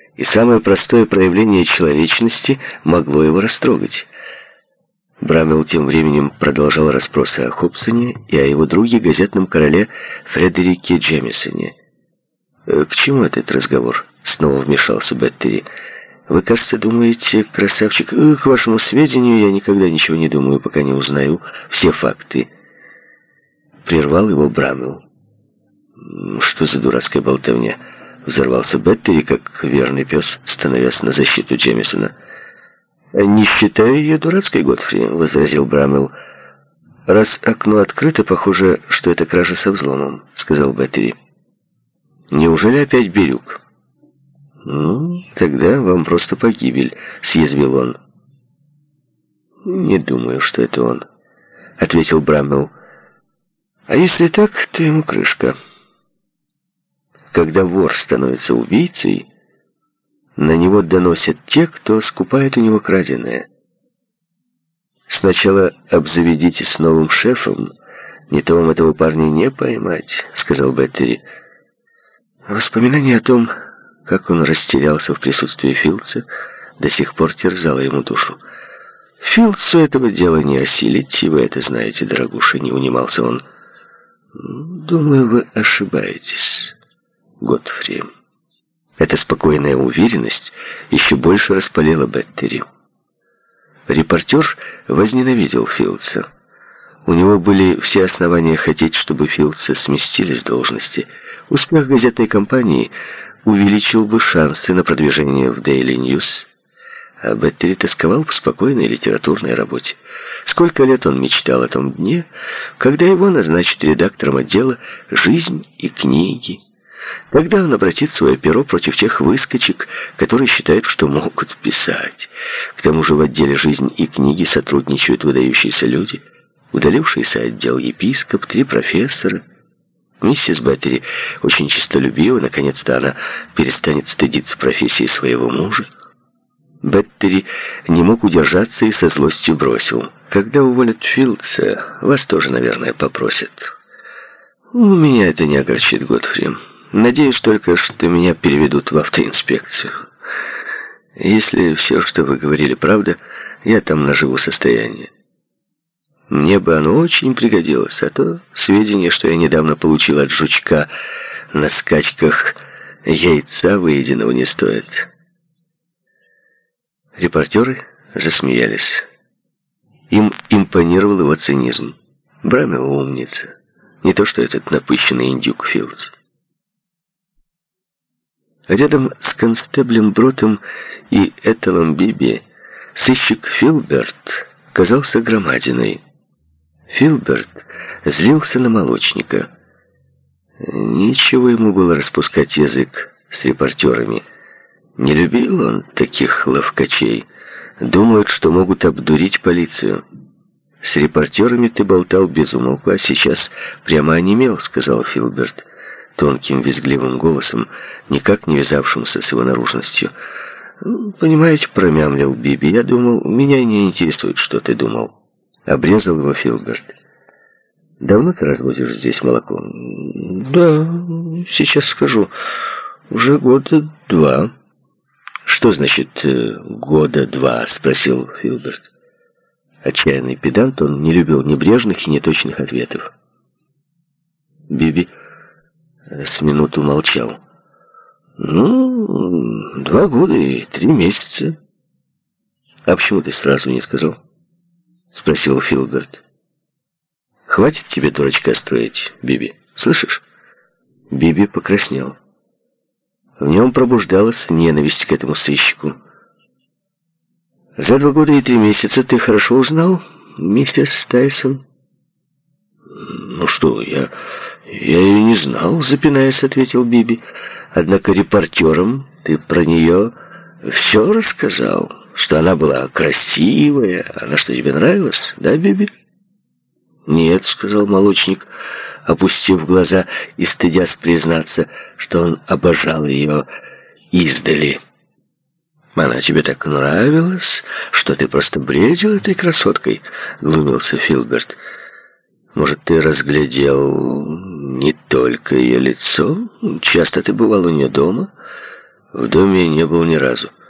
и самое простое проявление человечности могло его растрогать. Брамвелл тем временем продолжал расспросы о Хобсоне и о его друге, газетном короле Фредерике Джемисоне. «К чему этот разговор?» — снова вмешался Беттери. «Вы, кажется, думаете, красавчик...» «К вашему сведению, я никогда ничего не думаю, пока не узнаю все факты». Прервал его Брамвелл. «Что за дурацкая болтовня?» — взорвался Беттери, как верный пес, становясь на защиту Джемисона. «Не считаю ее дурацкой, Годфри», — возразил Брамвелл. «Раз окно открыто, похоже, что это кража со взломом», — сказал Беттери. «Неужели опять Бирюк?» «Ну, тогда вам просто погибель», — съязвил он. «Не думаю, что это он», — ответил Брамвелл. «А если так, то ему крышка. Когда вор становится убийцей, на него доносят те, кто скупает у него краденое. Сначала обзаведитесь с новым шефом, не то вам этого парня не поймать», — сказал Беттери. Воспоминание о том, как он растерялся в присутствии Филдса, до сих пор терзало ему душу. «Филдсу этого дела не осилить, и вы это знаете, дорогуша», — не унимался он. «Думаю, вы ошибаетесь, Годфри». Эта спокойная уверенность еще больше распалила Беттери. Репортер возненавидел Филдса. У него были все основания хотеть, чтобы Филдса сместили с должности. Успех газетной кампании увеличил бы шансы на продвижение в Daily News, а Беттери тосковал по спокойной литературной работе. Сколько лет он мечтал о том дне, когда его назначат редактором отдела «Жизнь и книги». Тогда он обратит свое перо против тех выскочек, которые считают, что могут писать. К тому же в отделе «Жизнь и книги» сотрудничают выдающиеся люди, удалившийся отдел епископ, 3 профессора. Миссис Беттери очень честолюбива, наконец-то она перестанет стыдиться профессии своего мужа. Беттери не мог удержаться и со злостью бросил: «Когда уволят Филдса, вас тоже, наверное, попросят». «Меня это не огорчит, Годфри. Надеюсь только, что меня переведут в автоинспекцию. Если все, что вы говорили, правда, я там наживу состояние. Мне бы оно очень пригодилось, а то сведения, что я недавно получил от жучка на скачках, яйца выеденного не стоят». Репортеры засмеялись. Им импонировал его цинизм. Брамвелл умница. Не то что этот напыщенный индюк Филдс. Рядом с констеблем Бротом и Этелом Биби сыщик Филберт казался громадиной. Филберт злился на молочника. Ничего ему было распускать язык с репортерами. Не любил он таких ловкачей. Думают, что могут обдурить полицию. «С репортерами ты болтал без умолку, а сейчас прямо онемел», — сказал Филберт тонким визгливым голосом, никак не вязавшимся с его наружностью. «Понимаете, — промямлил Биби, — я думал, меня не интересует, что ты думал». Обрезал его Филберт. «Давно ты разводишь здесь молоко?» «Да, сейчас скажу. Уже 2 года». «Что значит 2 года?» — спросил Филберт. Отчаянный педант, он не любил небрежных и неточных ответов. Биби с минуту молчал. 2 года и 3 месяца. «А почему ты сразу не сказал?» — спросил Филберт. «Хватит тебе дурачка строить, Биби, слышишь?» Биби покраснел. В нем пробуждалась ненависть к этому сыщику. «За 2 года и 3 месяца ты хорошо узнал, миссис Тайсон?» «Ну что, я ее не знал», — запинаясь, ответил Биби. «Однако репортерам ты про нее все рассказал, что она была красивая. Она что, тебе нравилась, да, Биби?» «Нет», — сказал молочник, опустив глаза и стыдясь признаться, что он обожал ее издали. «Она тебе так нравилась, что ты просто бредил этой красоткой», — глумился Филберт. «Может, ты разглядел не только ее лицо? Часто ты бывал у нее дома?» В доме не был ни разу.